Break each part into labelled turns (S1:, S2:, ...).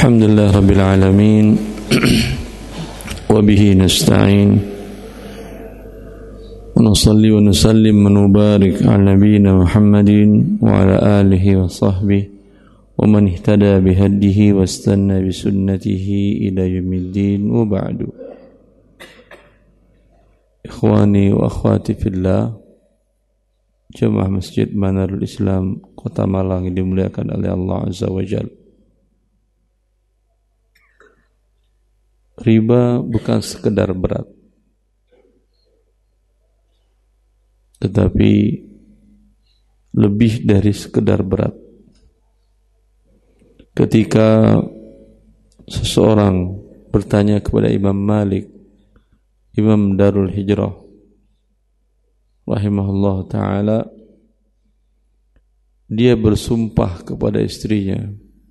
S1: Alhamdulillah Rabbil Alamin wa bihi nasta'in wa nusalli wa nusallim wa nubarik ala nabiyyina Muhammadin wa ala alihi wa sahbihi wa man ihtada bihadihi wa istanna bisunnatihi ila yaumiddin wa ba'du. Ikhwani wa akhwati fillah, Jemaah Masjid Manarul Islam Kota Malang yang dimuliakan oleh Allah Azza wa Jalla. Riba bukan sekedar berat, tetapi lebih dari sekedar berat. Ketika seseorang bertanya kepada Imam Malik, Imam Darul Hijrah rahimahullah ta'ala, dia bersumpah kepada istrinya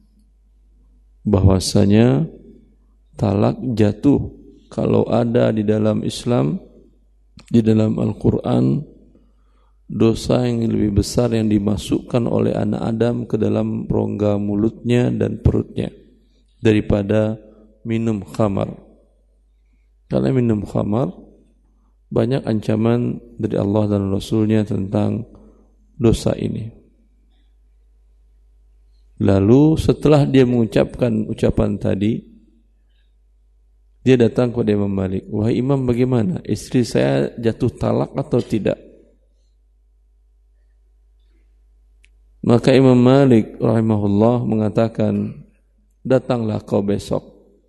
S1: bahwasanya talak jatuh kalau ada di dalam Islam, di dalam Al-Quran, dosa yang lebih besar yang dimasukkan oleh anak Adam ke dalam rongga mulutnya dan perutnya daripada minum khamar. Karena minum khamar banyak ancaman dari Allah dan Rasulnya tentang dosa ini. Lalu setelah dia mengucapkan ucapan tadi, dia datang kepada Imam Malik. Wahai Imam, bagaimana? Istri saya jatuh talak atau tidak? Maka Imam Malik rahimahullah mengatakan, datanglah kau besok.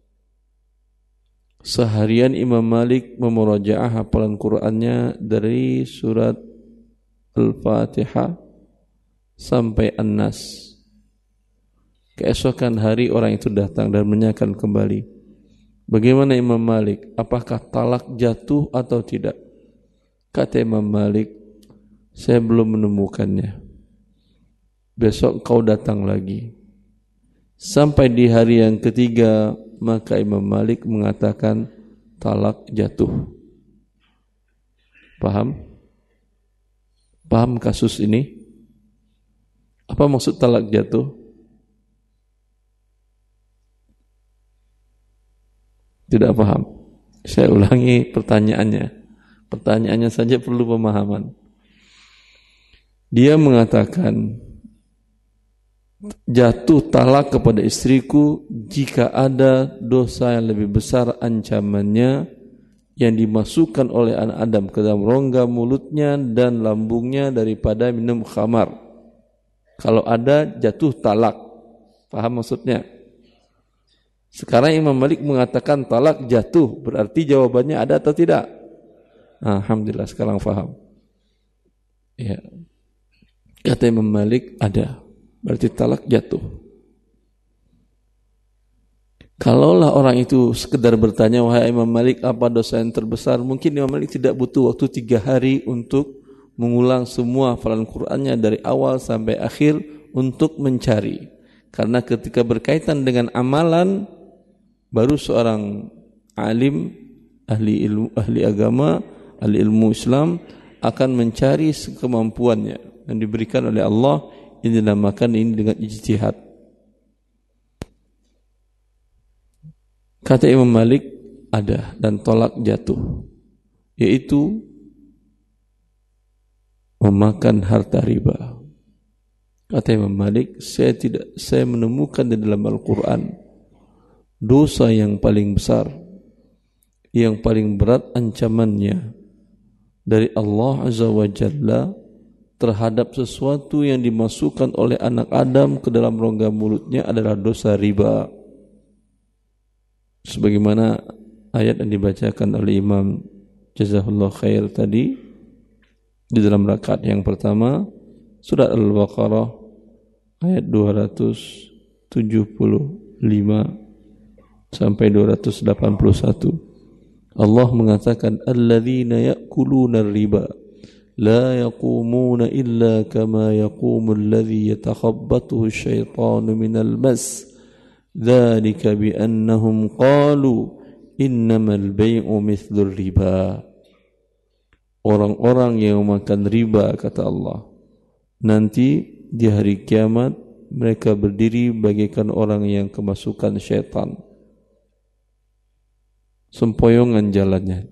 S1: Seharian Imam Malik memurajaah hafalan Qur'annya dari surat Al-Fatihah sampai An-Nas. Keesokan hari orang itu datang dan menanyakan kembali, bagaimana Imam Malik? Apakah talak jatuh atau tidak? Kata Imam Malik, saya belum menemukannya. Besok kau datang lagi. Sampai di hari yang ketiga, maka Imam Malik mengatakan talak jatuh. Paham? Paham kasus ini? Apa maksud talak jatuh? Tidak paham. Saya ulangi pertanyaannya. Pertanyaannya saja perlu pemahaman. Dia mengatakan, jatuh talak kepada istriku jika ada dosa yang lebih besar ancamannya yang dimasukkan oleh anak Adam ke dalam rongga mulutnya dan lambungnya daripada minum khamar. Kalau ada, jatuh talak. Paham maksudnya? Sekarang Imam Malik mengatakan talak jatuh, berarti jawabannya ada atau tidak? Alhamdulillah sekarang faham. Ya. Kata Imam Malik ada, berarti talak jatuh. Kalaulah orang itu sekedar bertanya, wahai Imam Malik, apa dosa yang terbesar? Mungkin Imam Malik tidak butuh waktu 3 hari untuk mengulang semua hafalan Qur'annya dari awal sampai akhir untuk mencari. Karena ketika berkaitan dengan amalan, baru seorang alim, ahli ilmu, ahli agama, ahli ilmu Islam akan mencari kemampuannya yang diberikan oleh Allah. Ini dinamakan ini dengan ijtihad. Kata Imam Malik ada dan tolak jatuh, yaitu memakan harta riba. Kata Imam Malik, saya menemukan di dalam Al-Quran dosa yang paling besar, yang paling berat ancamannya dari Allah Azza wa Jalla terhadap sesuatu yang dimasukkan oleh anak Adam ke dalam rongga mulutnya adalah dosa riba. Sebagaimana ayat yang dibacakan oleh Imam Jazahullah Khair tadi di dalam rakaat yang pertama, surat Al-Baqarah ayat 275 sampai 281. Allah mengatakan, alladzina ya'kuluna riba la yaqumuna illa kama yaqumu alladhi yatakhabbathu asyaitanu minal mas dzalika bi annahum qalu innamal bai'u mithlur riba. Orang-orang yang makan riba, kata Allah, nanti di hari kiamat mereka berdiri bagaikan orang yang kemasukan syaitan. Sempoyongan jalannya.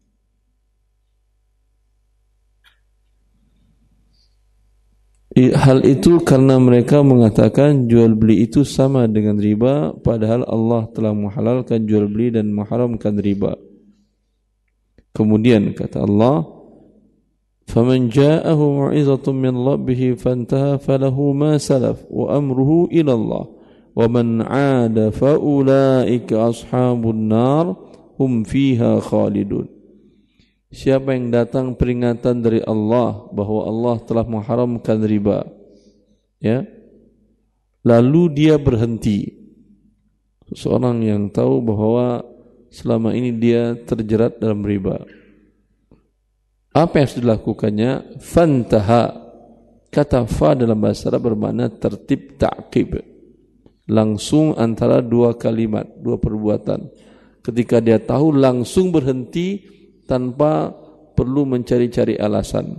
S1: Hal itu karena mereka mengatakan jual beli itu sama dengan riba, padahal Allah telah menghalalkan jual beli dan mengharamkan riba. Kemudian kata Allah, "Faman ja'ahu mau'izatun min rabbih fantaha falahu ma salaf wa amruhu ila Allah wa man 'ada fa ulaika ashabun nar hum fiha khalidun." Siapa yang datang peringatan dari Allah bahwa Allah telah mengharamkan riba, ya, lalu dia berhenti. Seorang yang tahu bahwa selama ini dia terjerat dalam riba, apa yang harus dilakukannya? Fantaha. Kata fa dalam bahasa Arab bermakna tertib ta'qib, langsung antara dua kalimat, dua perbuatan. Ketika dia tahu, langsung berhenti tanpa perlu mencari-cari alasan.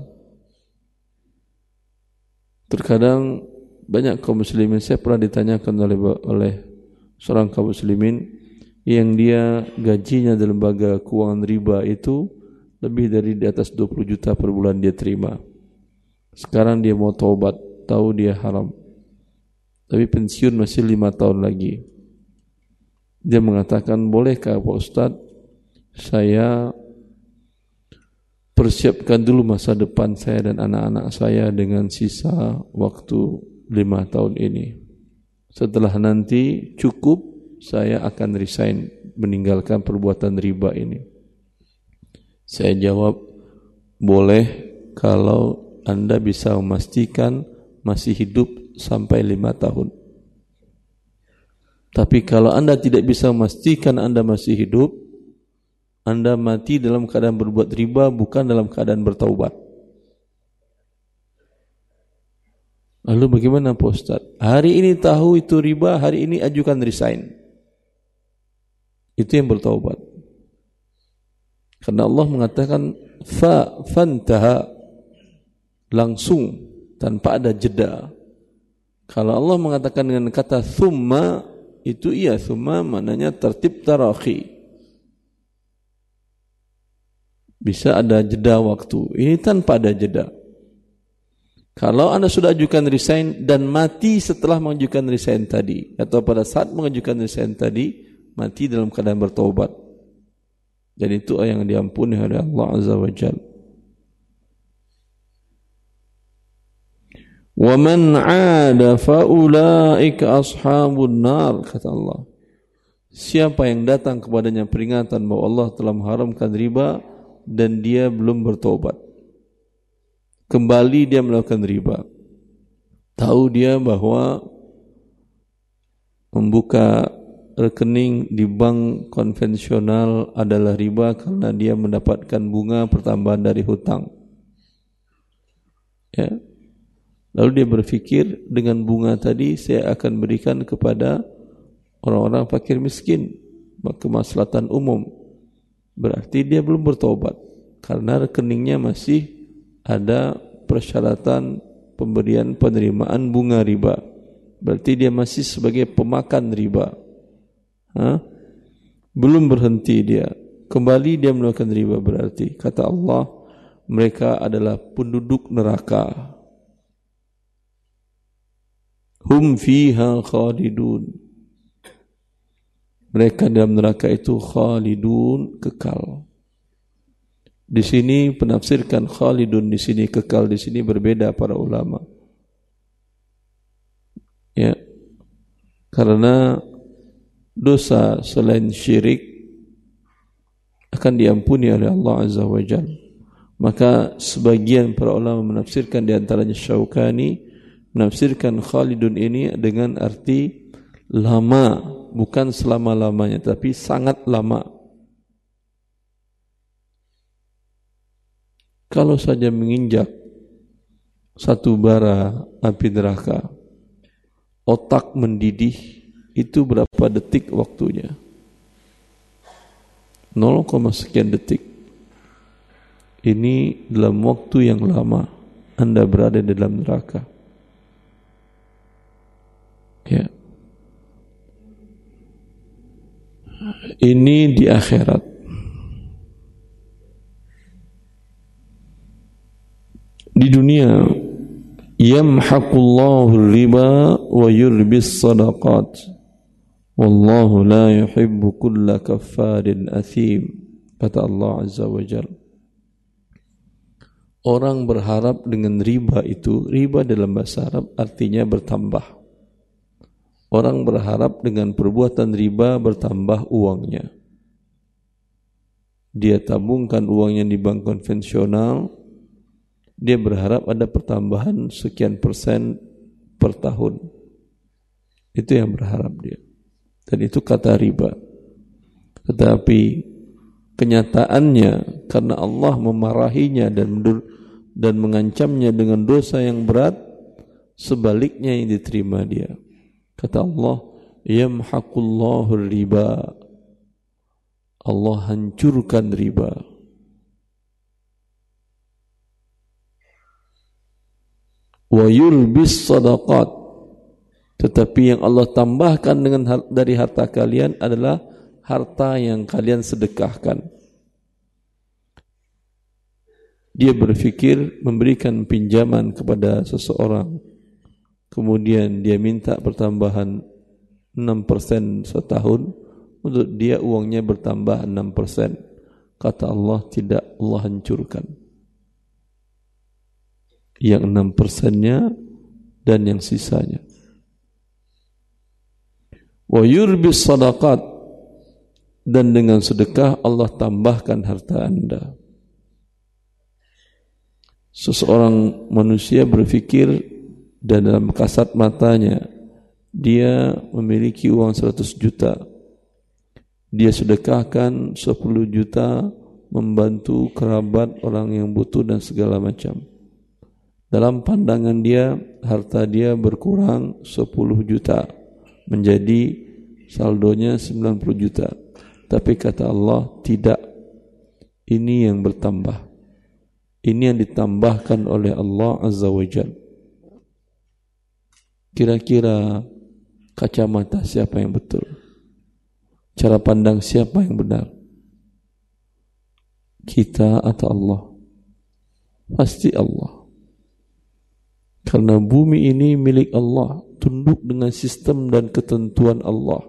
S1: Terkadang banyak kaum muslimin, saya pernah ditanyakan oleh seorang kaum muslimin yang dia gajinya di lembaga keuangan riba itu lebih dari di atas 20 juta per bulan dia terima. Sekarang dia mau taubat, tahu dia haram, tapi pensiun masih 5 tahun lagi. Dia mengatakan, bolehkah Pak Ustadz saya persiapkan dulu masa depan saya dan anak-anak saya dengan sisa waktu 5 tahun ini. Setelah nanti cukup, saya akan resign, meninggalkan perbuatan riba ini. Saya jawab, boleh kalau Anda bisa memastikan masih hidup sampai 5 tahun. Tapi kalau Anda tidak bisa memastikan Anda masih hidup, Anda mati dalam keadaan berbuat riba, bukan dalam keadaan bertaubat. Lalu bagaimana Pak Ustaz? Hari ini tahu itu riba, hari ini ajukan resign. Itu yang bertaubat. Karena Allah mengatakan fantaha, langsung tanpa ada jeda. Kalau Allah mengatakan dengan kata thumma, itu iya, thumma maknanya tertib tarakhi. Bisa ada jeda waktu. Ini tanpa ada jeda. Kalau Anda sudah ajukan resign dan mati setelah mengajukan resign tadi, atau pada saat mengajukan resign tadi, mati dalam keadaan bertaubat, dan itu yang diampuni oleh Allah Azza wa Jalla. Wa man 'ada fa ulaika ashabun nar, kata Allah. Siapa yang datang kepadanya peringatan bahwa Allah telah mengharamkan riba dan dia belum bertobat, kembali dia melakukan riba, tahu dia bahwa membuka rekening di bank konvensional adalah riba karena dia mendapatkan bunga pertambahan dari hutang, ya. Lalu dia berpikir, dengan bunga tadi saya akan berikan kepada orang-orang fakir miskin, kemaslahatan umum. Berarti dia belum bertobat, karena rekeningnya masih ada persyaratan pemberian penerimaan bunga riba. Berarti dia masih sebagai pemakan riba. Belum berhenti dia, kembali dia melakukan riba. Berarti kata Allah, mereka adalah penduduk neraka. Hum fiha khalidun. Mereka dalam neraka itu khalidun, kekal. Di sini penafsirkan khalidun di sini, kekal di sini berbeda para ulama. Ya. Karena dosa selain syirik akan diampuni oleh Allah Azza wa Jalla. Maka sebagian para ulama menafsirkan, di antaranya Syaukani, menafsirkan khalidun ini dengan arti lama, bukan selama-lamanya, tapi sangat lama. Kalau saja menginjak satu bara api neraka, otak mendidih, itu berapa detik waktunya? 0, sekian detik. Ini dalam waktu yang lama Anda berada di dalam neraka. Ini di akhirat. Di dunia, yamhaqullahu riba wa yurbis sadaqat wallahu la yuhibbu kulla kaffarin athim. Kata Allah Azza wa Jalla. Orang berharap dengan riba itu, riba dalam bahasa Arab artinya bertambah. Orang berharap dengan perbuatan riba bertambah uangnya. Dia tabungkan uangnya di bank konvensional, dia berharap ada pertambahan sekian persen per tahun. Itu yang berharap dia. Dan itu kata riba. Tetapi kenyataannya karena Allah memarahinya dan mengancamnya dengan dosa yang berat, sebaliknya yang diterima dia. Kata Allah, yamhaqullahu riba. Allah hancurkan riba. Wa yurbis sadaqat. Tetapi yang Allah tambahkan dari harta kalian adalah harta yang kalian sedekahkan. Dia berfikir memberikan pinjaman kepada seseorang, kemudian dia minta pertambahan 6% setahun, untuk dia uangnya bertambah 6%. Kata Allah, tidak, Allah hancurkan. Yang 6%-nya dan yang sisanya. Wa yurbis sadaqat, dan dengan sedekah Allah tambahkan harta Anda. Seseorang manusia berfikir dan dalam kasat matanya dia memiliki uang 100 juta. Dia sedekahkan 10 juta membantu kerabat orang yang butuh dan segala macam. Dalam pandangan dia, harta dia berkurang 10 juta menjadi saldonya 90 juta. Tapi kata Allah, tidak. Ini yang bertambah. Ini yang ditambahkan oleh Allah Azza wa Jalla. Kira-kira kacamata siapa yang betul? Cara pandang siapa yang benar? Kita atau Allah? Pasti Allah. Karena bumi ini milik Allah, tunduk dengan sistem dan ketentuan Allah.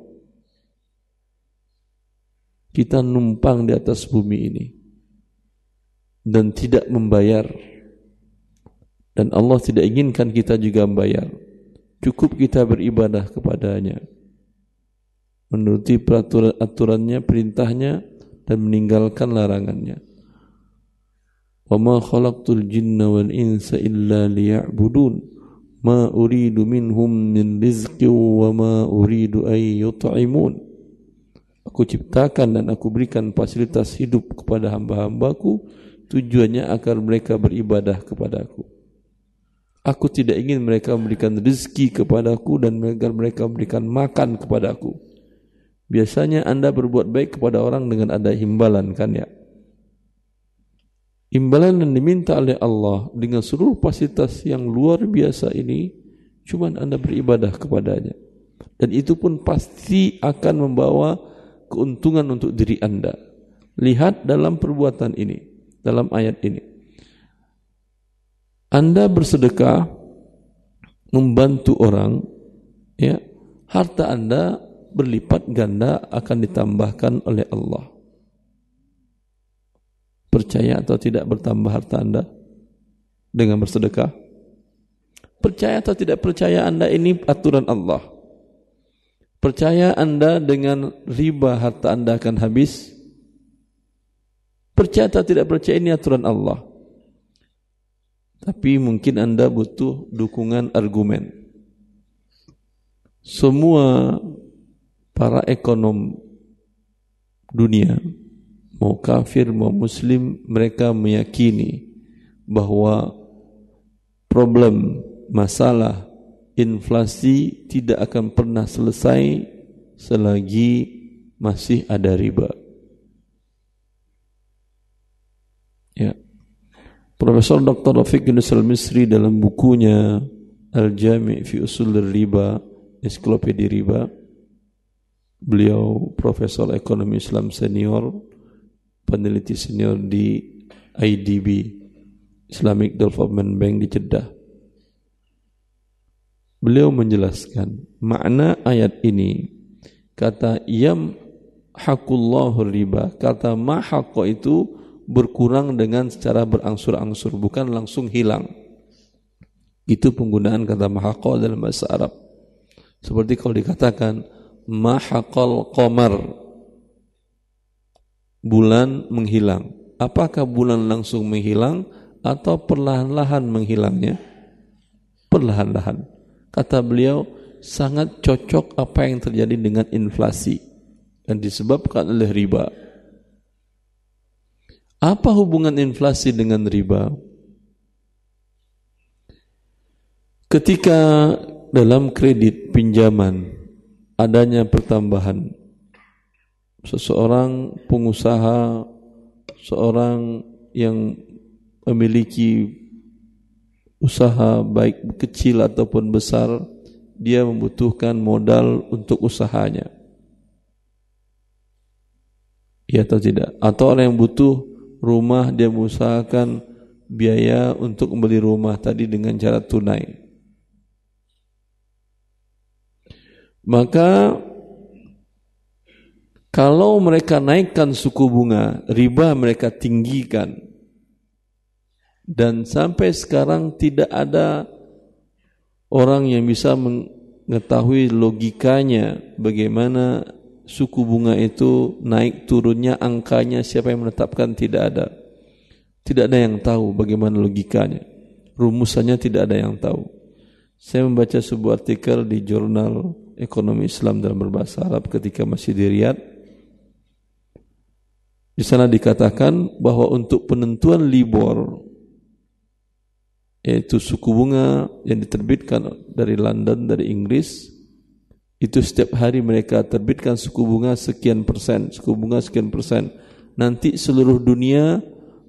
S1: Kita numpang di atas bumi ini dan tidak membayar, dan Allah tidak inginkan kita juga membayar. Cukup kita beribadah kepadanya, menuruti peraturan aturannya, perintahnya, dan meninggalkan larangannya. Wa ma khalaqtul jinna wal insa illa liya'budun ma uridu minhum min rizqin wa ma uridu ay yut'imun. Aku ciptakan dan aku berikan fasilitas hidup kepada hamba-hambaku, tujuannya agar mereka beribadah kepadaku. Aku tidak ingin mereka memberikan rezeki kepadaku dan agar mereka memberikan makan kepadaku. Biasanya Anda berbuat baik kepada orang dengan ada imbalan, kan ya? Imbalan yang diminta oleh Allah dengan seluruh fasilitas yang luar biasa ini, cuman Anda beribadah kepadanya. Dan itu pun pasti akan membawa keuntungan untuk diri Anda. Lihat dalam perbuatan ini, dalam ayat ini. Anda bersedekah, membantu orang, ya, harta Anda berlipat ganda akan ditambahkan oleh Allah. Percaya atau tidak bertambah harta Anda dengan bersedekah? Percaya atau tidak percaya Anda ini aturan Allah? Percaya Anda dengan riba harta Anda akan habis? Percaya atau tidak percaya ini aturan Allah? Tapi mungkin Anda butuh dukungan argumen. Semua para ekonom dunia, mau kafir mau muslim, mereka meyakini bahwa problem, masalah inflasi tidak akan pernah selesai selagi masih ada riba. Ya. Profesor Dr. Rafiq Yunus Al-Misri dalam bukunya Al-Jami' fi Usul Riba, Ensiklopedia Riba, Beliau Profesor Ekonomi Islam Senior, peneliti senior di IDB, Islamic Development Bank di Jeddah. Beliau menjelaskan makna ayat ini. Kata yamhaqullahu riba, kata mahaqqa itu berkurang dengan secara berangsur-angsur, bukan langsung hilang. Itu penggunaan kata mahaqqa dalam bahasa Arab. Seperti kalau dikatakan mahaqal qamar, bulan menghilang. Apakah bulan langsung menghilang atau perlahan-lahan menghilangnya? Perlahan-lahan. Kata beliau, sangat cocok apa yang terjadi dengan inflasi dan disebabkan oleh riba. Apa hubungan inflasi dengan riba? Ketika dalam kredit pinjaman adanya pertambahan, seseorang pengusaha, seorang yang memiliki usaha baik kecil ataupun besar, dia membutuhkan modal untuk usahanya. Ya atau tidak? Atau orang yang butuh rumah, dia mengusahakan biaya untuk membeli rumah tadi dengan cara tunai. Maka kalau mereka naikkan suku bunga, riba mereka tinggikan, dan sampai sekarang tidak ada orang yang bisa mengetahui logikanya bagaimana suku bunga itu naik turunnya, angkanya siapa yang menetapkan, tidak ada. Tidak ada yang tahu bagaimana logikanya. Rumusannya tidak ada yang tahu. Saya membaca sebuah artikel di jurnal Ekonomi Islam dalam berbahasa Arab ketika masih di Riyadh. Di sana dikatakan bahwa untuk penentuan LIBOR, yaitu suku bunga yang diterbitkan dari London, dari Inggris, itu setiap hari mereka terbitkan suku bunga sekian persen, suku bunga sekian persen. Nanti seluruh dunia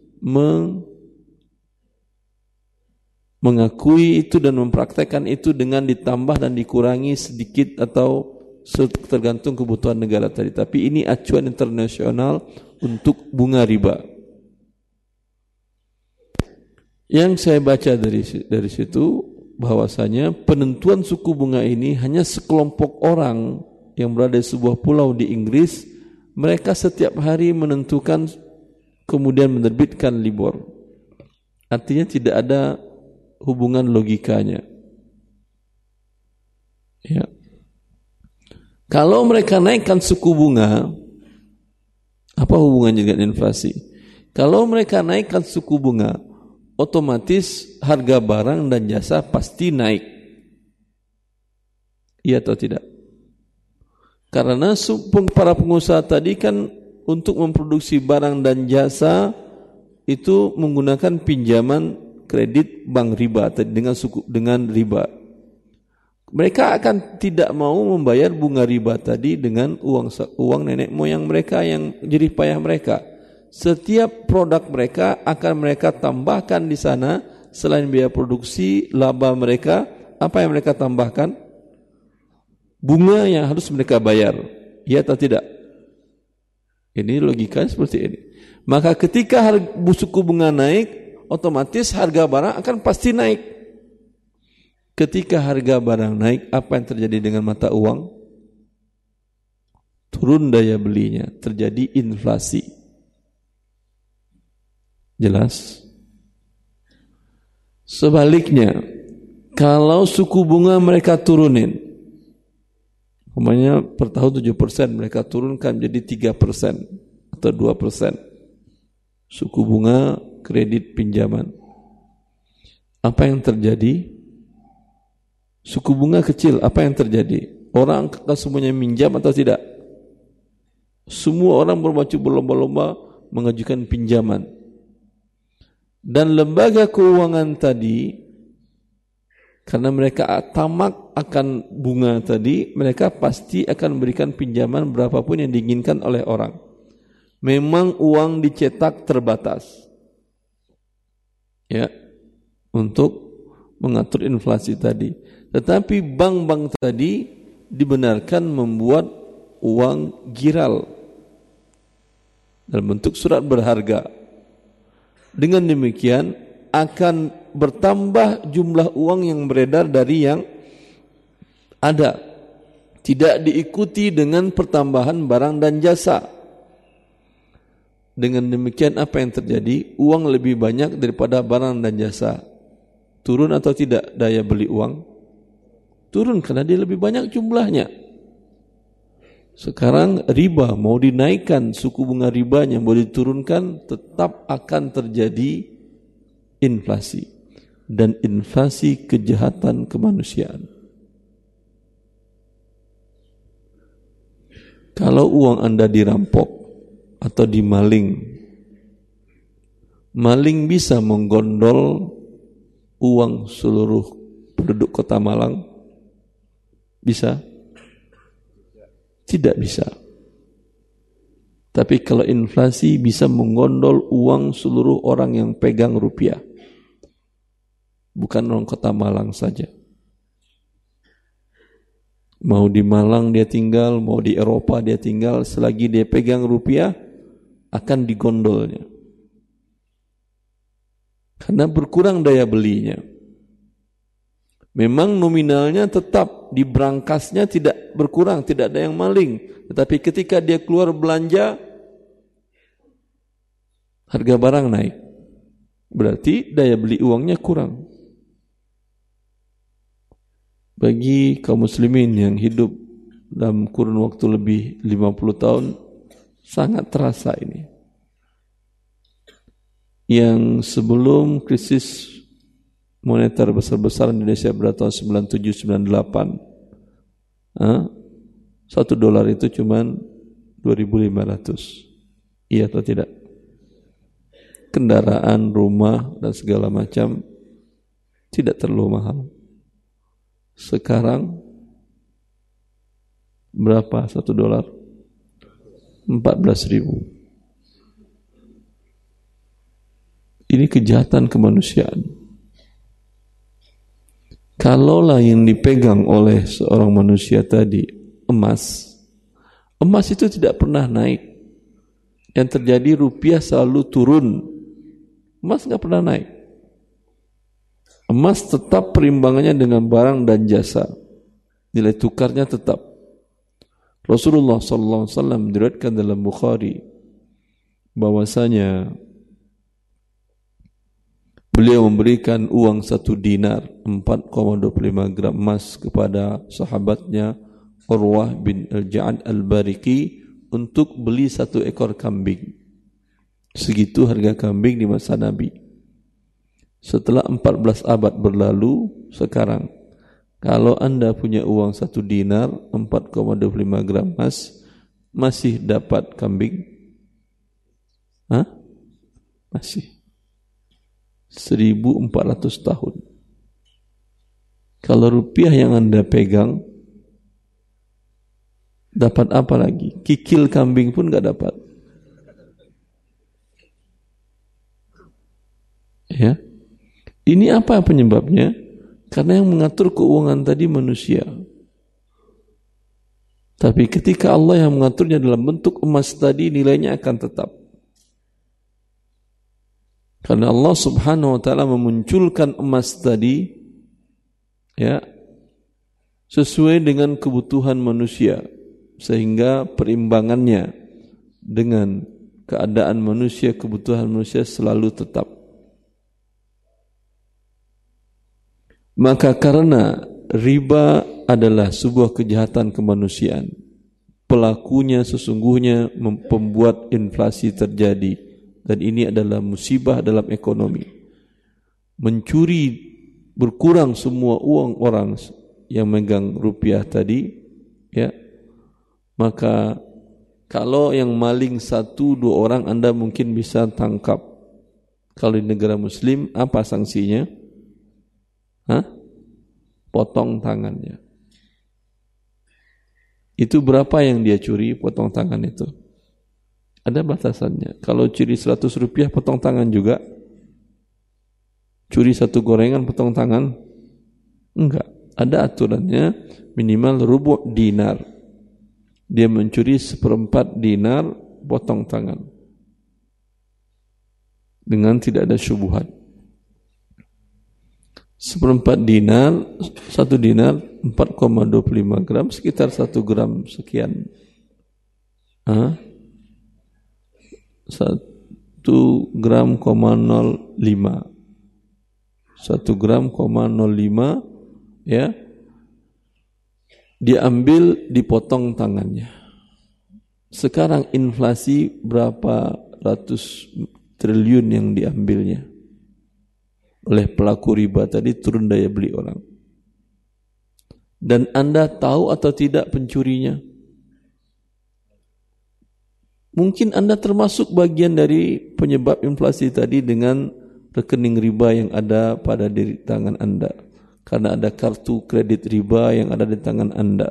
S1: mengakui itu dan mempraktekkan itu dengan ditambah dan dikurangi sedikit atau tergantung kebutuhan negara tadi. Tapi ini acuan internasional untuk bunga riba. Yang saya baca dari situ bahwasanya penentuan suku bunga ini hanya sekelompok orang yang berada di sebuah pulau di Inggris. Mereka setiap hari menentukan kemudian menerbitkan LIBOR. Artinya tidak ada hubungan logikanya. Ya. Kalau mereka naikkan suku bunga, apa hubungannya dengan inflasi? Kalau mereka naikkan suku bunga, otomatis harga barang dan jasa pasti naik. Iya atau tidak? Karena para pengusaha tadi kan untuk memproduksi barang dan jasa itu menggunakan pinjaman kredit bank riba dengan riba. Mereka akan tidak mau membayar bunga riba tadi dengan uang nenek moyang mereka yang jerih payah mereka. Setiap produk mereka akan mereka tambahkan di sana selain biaya produksi, laba mereka, apa yang mereka tambahkan? Bunga yang harus mereka bayar. Ya atau tidak? Ini logikanya seperti ini. Maka ketika suku bunga naik, otomatis harga barang akan pasti naik. Ketika harga barang naik, apa yang terjadi dengan mata uang? Turun daya belinya, terjadi inflasi. Jelas? Sebaliknya, kalau suku bunga mereka turunin, umpamanya per tahun 7%, mereka turunkan jadi 3% atau 2%. Suku bunga kredit pinjaman. Apa yang terjadi? Suku bunga kecil, apa yang terjadi? Orang akan semuanya minjam atau tidak? Semua orang berlomba-lomba mengajukan pinjaman. Dan lembaga keuangan tadi, karena mereka tamak akan bunga tadi, mereka pasti akan memberikan pinjaman berapapun yang diinginkan oleh orang. Memang uang dicetak terbatas. Ya, untuk mengatur inflasi tadi. Tetapi bank-bank tadi dibenarkan membuat uang giral dalam bentuk surat berharga. Dengan demikian akan bertambah jumlah uang yang beredar dari yang ada, tidak diikuti dengan pertambahan barang dan jasa. Dengan demikian apa yang terjadi? Uang lebih banyak daripada barang dan jasa. Turun atau tidak daya beli uang? Turun karena dia lebih banyak jumlahnya. Sekarang riba mau dinaikkan, suku bunga ribanya mau diturunkan, tetap akan terjadi inflasi. Dan inflasi kejahatan kemanusiaan. Kalau uang Anda dirampok atau dimaling, maling bisa menggondol uang seluruh penduduk kota Malang? Bisa? Tidak bisa. Tapi kalau inflasi bisa menggondol uang seluruh orang yang pegang rupiah. Bukan orang kota Malang saja. Mau di Malang dia tinggal, mau di Eropa dia tinggal, selagi dia pegang rupiah akan digondolnya. Karena berkurang daya belinya. Memang nominalnya tetap, di brankasnya tidak berkurang, tidak ada yang maling. Tetapi ketika dia keluar belanja, harga barang naik. Berarti daya beli uangnya kurang. Bagi kaum muslimin yang hidup dalam kurun waktu lebih 50 tahun, sangat terasa ini. Yang sebelum krisis moneter besar-besaran Indonesia pada tahun 97-98, $1 itu cuma 2.500. Iya atau tidak? Kendaraan, rumah dan segala macam tidak terlalu mahal. Sekarang berapa $1? 14.000. Ini kejahatan kemanusiaan. Kalaulah yang dipegang oleh seorang manusia tadi emas itu tidak pernah naik. Yang terjadi rupiah selalu turun. Emas enggak pernah naik. Emas tetap perimbangannya dengan barang dan jasa. Nilai tukarnya tetap. Rasulullah SAW diriwayatkan dalam Bukhari bahwasanya beliau memberikan uang 1 dinar 4,25 gram emas kepada sahabatnya Urwah bin Al-Ja'ad Al-Bariki untuk beli 1 ekor kambing. Segitu harga kambing di masa Nabi. Setelah 14 abad berlalu, sekarang kalau Anda punya uang 1 dinar 4,25 gram emas, masih dapat kambing? Masih 1.400 tahun. Kalau rupiah yang Anda pegang, dapat apa lagi? Kikil kambing pun enggak dapat. Ya. Ini apa penyebabnya? Karena yang mengatur keuangan tadi manusia. Tapi ketika Allah yang mengaturnya dalam bentuk emas tadi, nilainya akan tetap. Karena Allah Subhanahu wa taala memunculkan emas tadi ya sesuai dengan kebutuhan manusia, sehingga perimbangannya dengan keadaan manusia, kebutuhan manusia selalu tetap. Maka karena riba adalah sebuah kejahatan kemanusiaan, pelakunya sesungguhnya membuat inflasi terjadi, dan ini adalah musibah dalam ekonomi. Mencuri, berkurang semua uang orang yang megang rupiah tadi, ya. Maka kalau yang maling 1-2 orang Anda mungkin bisa tangkap. Kalau di negara Muslim apa sanksinya? Potong tangannya. Itu berapa yang dia curi, potong tangan itu? Ada batasannya. Kalau curi 100 rupiah, potong tangan juga. Curi 1 gorengan, potong tangan? Enggak. Ada aturannya, minimal rubu' dinar. dia mencuri 1/4 dinar, potong tangan dengan tidak ada syubhat. 1/4 dinar, 1 dinar 4,25 gram, sekitar 1 gram sekian. 1 gram, 0,05. 1 gram, 0,05, ya. Diambil, dipotong tangannya. Sekarang inflasi berapa ratus triliun yang diambilnya oleh pelaku riba tadi, turun daya beli orang. Dan Anda tahu atau tidak pencurinya? Mungkin Anda termasuk bagian dari penyebab inflasi tadi dengan rekening riba yang ada pada diri tangan Anda. Karena ada kartu kredit riba yang ada di tangan Anda.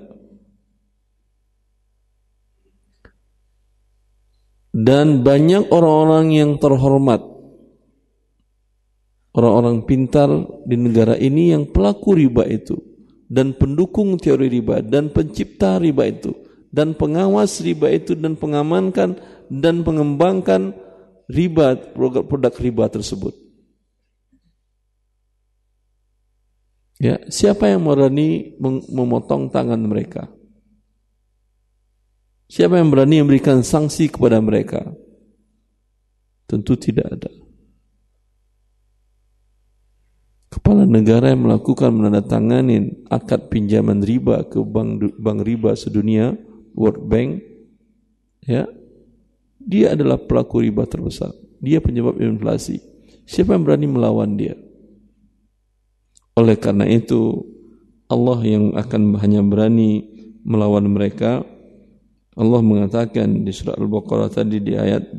S1: Dan banyak orang-orang yang terhormat, orang-orang pintar di negara ini yang pelaku riba itu, dan pendukung teori riba, dan pencipta riba itu, dan pengawas riba itu, dan pengamankan dan pengembangkan riba, produk riba tersebut. Ya, siapa yang berani memotong tangan mereka? Siapa yang berani memberikan sanksi kepada mereka? Tentu tidak ada. Kepala negara yang melakukan menandatangani akad pinjaman riba ke bank riba sedunia, World Bank, ya, dia adalah pelaku riba terbesar. Dia penyebab inflasi. Siapa yang berani melawan dia? Oleh karena itu, Allah yang akan hanya berani melawan mereka. Allah mengatakan di surah Al-Baqarah tadi di ayat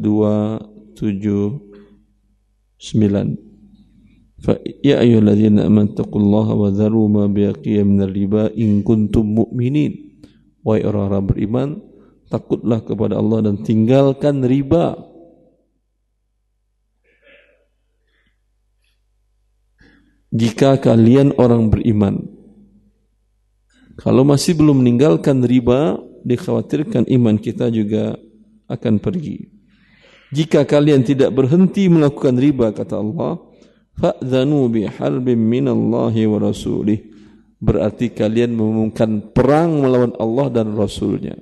S1: 279, Ya ayyuhalladzina amanu taqullaha wa dharu ma baqiya minar riba in kuntum mu'minin. Wahai orang-orang beriman, takutlah kepada Allah dan tinggalkan riba. Jika kalian orang beriman. Kalau masih belum meninggalkan riba, dikhawatirkan iman kita juga akan pergi. Jika kalian tidak berhenti melakukan riba, kata Allah, fa'dhanu biharbin minallahi wa rasulih. Berarti kalian mengumumkan perang melawan Allah dan Rasulnya.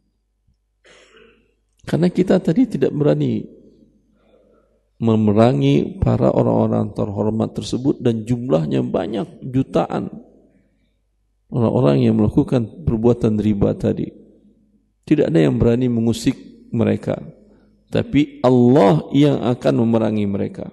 S1: Karena kita tadi tidak berani memerangi para orang-orang terhormat tersebut, dan jumlahnya banyak, jutaan orang-orang yang melakukan perbuatan riba tadi. Tidak ada yang berani mengusik mereka, tapi Allah yang akan memerangi mereka.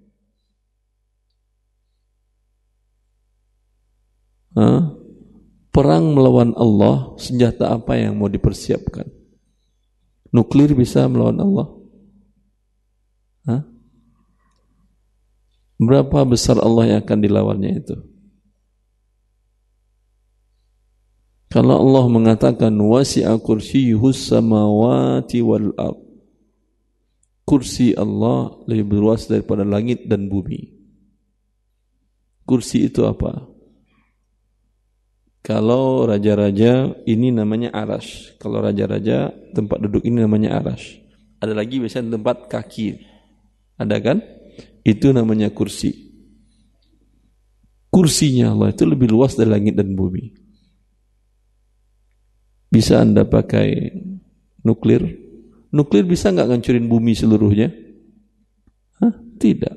S1: Perang melawan Allah, senjata apa yang mau dipersiapkan? Nuklir bisa melawan Allah? Berapa besar Allah yang akan dilawannya itu? Kalau Allah mengatakan wasi'a kursiyyuhus samawati wal ard, kursi Allah lebih luas daripada langit dan bumi. Kursi itu apa? Kalau raja-raja ini namanya arash. Kalau raja-raja tempat duduk ini namanya arash. Ada lagi biasanya tempat kaki. Ada kan? Itu namanya kursi. Kursinya Allah itu lebih luas dari langit dan bumi. Bisa Anda pakai nuklir? Nuklir bisa nggak ngancurin bumi seluruhnya? Tidak.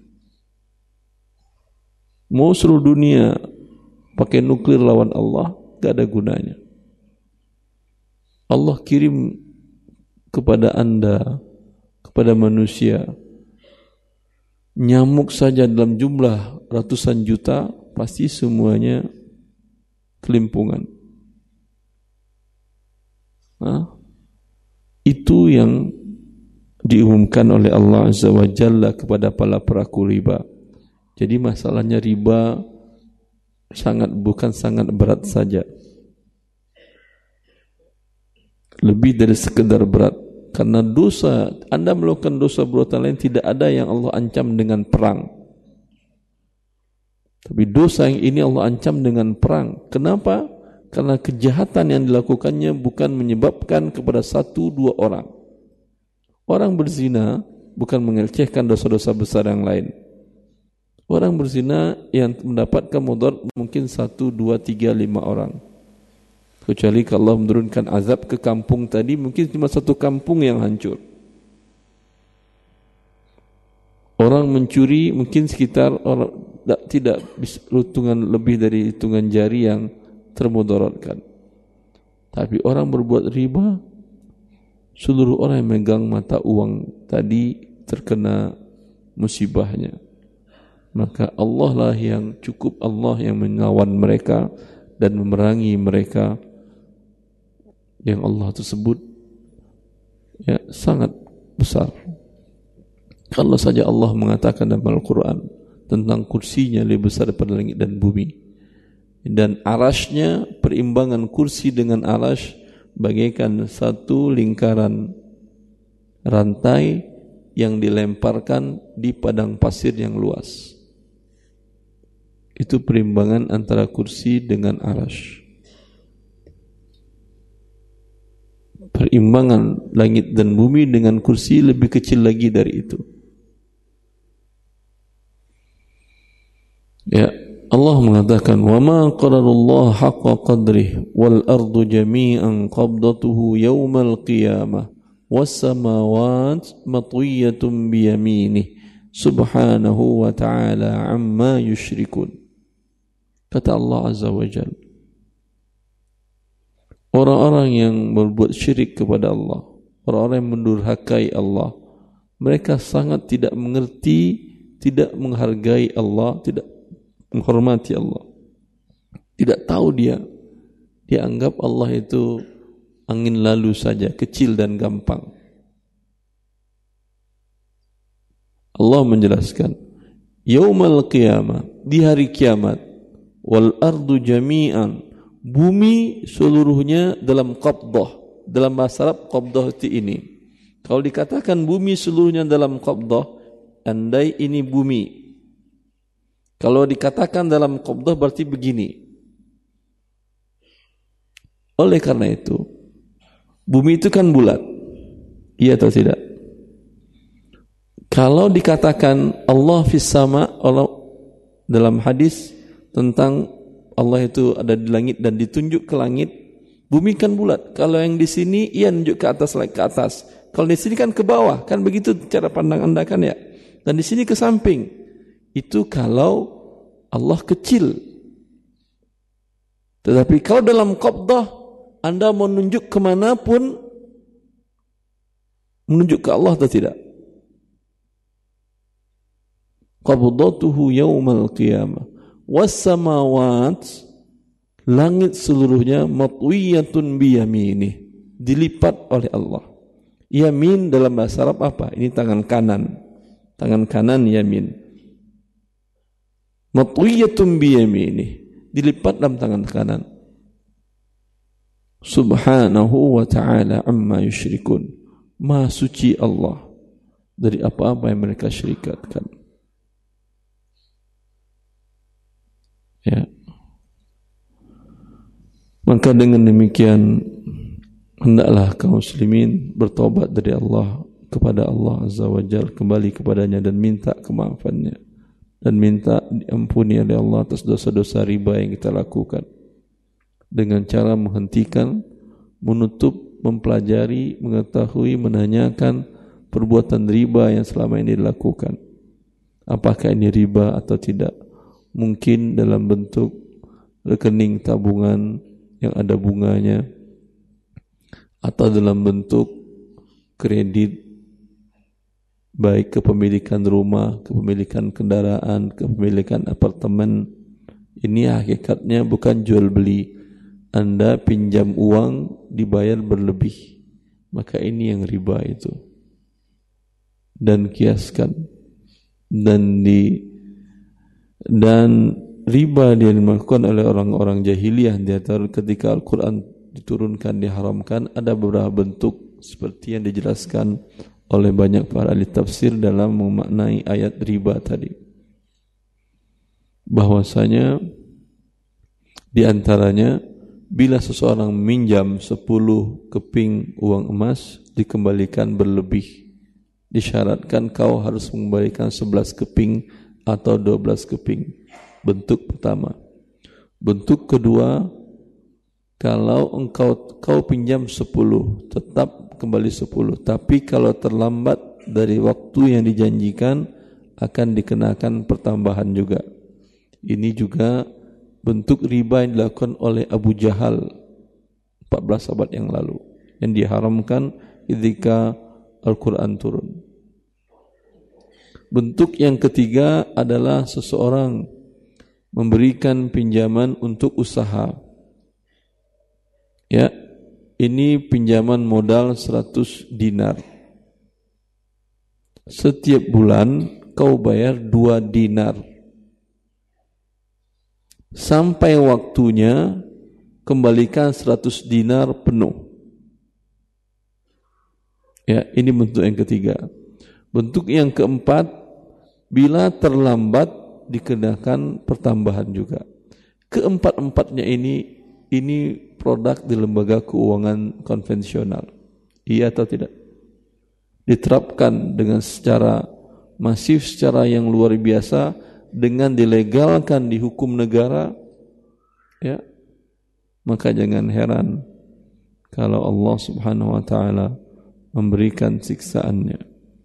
S1: Mau seluruh dunia pakai nuklir lawan Allah, nggak ada gunanya. Allah kirim kepada Anda, kepada manusia, nyamuk saja dalam jumlah ratusan juta, pasti semuanya kelimpungan. Itu yang diumumkan oleh Allah Azza wa Jalla kepada para pelaku riba. Jadi masalahnya riba bukan sangat berat saja. Lebih dari sekedar berat. Karena dosa, Anda melakukan dosa perbuatan lain, tidak ada yang Allah ancam dengan perang. Tapi dosa yang ini Allah ancam dengan perang. Kenapa? Karena kejahatan yang dilakukannya bukan menyebabkan kepada 1-2 orang. Orang berzina bukan mengelecehkan dosa-dosa besar yang lain. Orang berzina yang mendapatkan mudarat mungkin 1, 2, 3, 5 orang. Kecuali kalau Allah menurunkan azab ke kampung tadi, mungkin cuma 1 kampung yang hancur. Orang mencuri mungkin sekitar orang tidak hitungan lebih dari hitungan jari yang termudaratkan. Tapi orang berbuat riba, seluruh orang yang megang mata uang tadi terkena musibahnya. Maka Allah lah yang cukup, Allah yang melawan mereka dan memerangi mereka. Yang Allah tersebut ya sangat besar. Kalau saja Allah mengatakan dalam Al-Quran tentang kursinya lebih besar daripada langit dan bumi, dan arasnya, perimbangan kursi dengan aras bagaikan satu lingkaran rantai yang dilemparkan di padang pasir yang luas. Itu perimbangan antara kursi dengan aras. Perimbangan langit dan bumi dengan kursi lebih kecil lagi dari itu. Ya, Allah mengatakan, "Wa ma qadarullah haqqa qadrih wal ardu jami'an qabdatuhu yawmal qiyamah was samawati matwiyatun bi yaminih subhanahu wa ta'ala amma yusyrikun." Kata Allah Azza wa Jalla, orang-orang yang berbuat syirik kepada Allah, orang-orang yang mendurhakai Allah, mereka sangat tidak mengerti, tidak menghargai Allah, tidak menghormati Allah. Tidak tahu dia anggap Allah itu angin lalu saja, kecil dan gampang. Allah menjelaskan, yaumal qiyamah, di hari kiamat, wal ardu jami'an, bumi seluruhnya dalam qabdah. Dalam bahasa Arab qabdah itu ini. Kalau dikatakan bumi seluruhnya dalam qabdah, andai ini bumi. Kalau dikatakan dalam qabdah berarti begini. Oleh karena itu, bumi itu kan bulat. Iya atau tidak? Kalau dikatakan Allah fis sama, Allah dalam hadis tentang Allah itu ada di langit dan ditunjuk ke langit, bumi kan bulat. Kalau yang di sini ia nunjuk ke atas, ke atas. Kalau di sini kan ke bawah, kan begitu cara pandang Anda kan ya. Dan di sini ke samping. Itu kalau Allah kecil. Tetapi kalau dalam qabdah, Anda mau menunjuk kemanapun, menunjuk ke Allah atau tidak? Qabdatuhu yawmal qiyamah was samawat, langit seluruhnya matwiyatun biyaminih, dilipat oleh Allah. Yamin dalam bahasa Arab apa? Ini tangan kanan. Tangan kanan yamin. Matwiyatun biyaminih, dilipat dalam tangan kanan. Subhanahu wa ta'ala amma yusyrikun. Maha suci Allah dari apa-apa yang mereka syirikatkan. Ya. Maka dengan demikian hendaklah kaum muslimin bertobat dari Allah kepada Allah Azza wa Jalla, kembali kepadanya dan minta kemaafannya dan minta diampuni oleh Allah atas dosa-dosa riba yang kita lakukan, dengan cara menghentikan, menutup, mempelajari, mengetahui, menanyakan perbuatan riba yang selama ini dilakukan. Apakah ini riba atau tidak? Mungkin dalam bentuk rekening tabungan yang ada bunganya, atau dalam bentuk kredit, baik kepemilikan rumah, kepemilikan kendaraan, kepemilikan apartemen. Ini hakikatnya bukan jual beli. Anda pinjam uang dibayar berlebih, maka ini yang riba itu. Dan kiaskan dan riba yang dilakukan oleh orang-orang jahiliyah di antara ketika Al-Quran diturunkan, diharamkan, ada beberapa bentuk seperti yang dijelaskan oleh banyak para ahli tafsir dalam memaknai ayat riba tadi. Bahwasanya di antaranya bila seseorang minjam 10 keping uang emas dikembalikan berlebih, disyaratkan kau harus mengembalikan 11 keping atau 12 keping. Bentuk pertama. Bentuk kedua, kalau kau pinjam 10, tetap kembali 10. Tapi kalau terlambat dari waktu yang dijanjikan, akan dikenakan pertambahan juga. Ini juga bentuk riba yang dilakukan oleh Abu Jahal 14 abad yang lalu, yang diharamkan ketika Al-Quran turun. Bentuk yang ketiga adalah seseorang memberikan pinjaman untuk usaha. Ya, ini pinjaman modal 100 dinar. Setiap bulan kau bayar 2 dinar. Sampai waktunya kembalikan 100 dinar penuh. Ya, ini bentuk yang ketiga. Bentuk yang keempat, bila terlambat dikenakan pertambahan juga. Keempat-empatnya ini produk di lembaga keuangan konvensional. Iya atau tidak? Diterapkan dengan secara masif, secara yang luar biasa, dengan dilegalkan di hukum negara, ya, maka jangan heran kalau Allah Subhanahu wa taala memberikan siksaannya.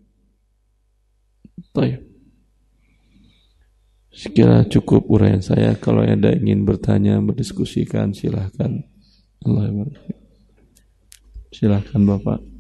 S1: Baik. Sekira cukup uraian saya. Kalau ada ingin bertanya, berdiskusikan, silahkan. Allah ya. Silahkan Bapak.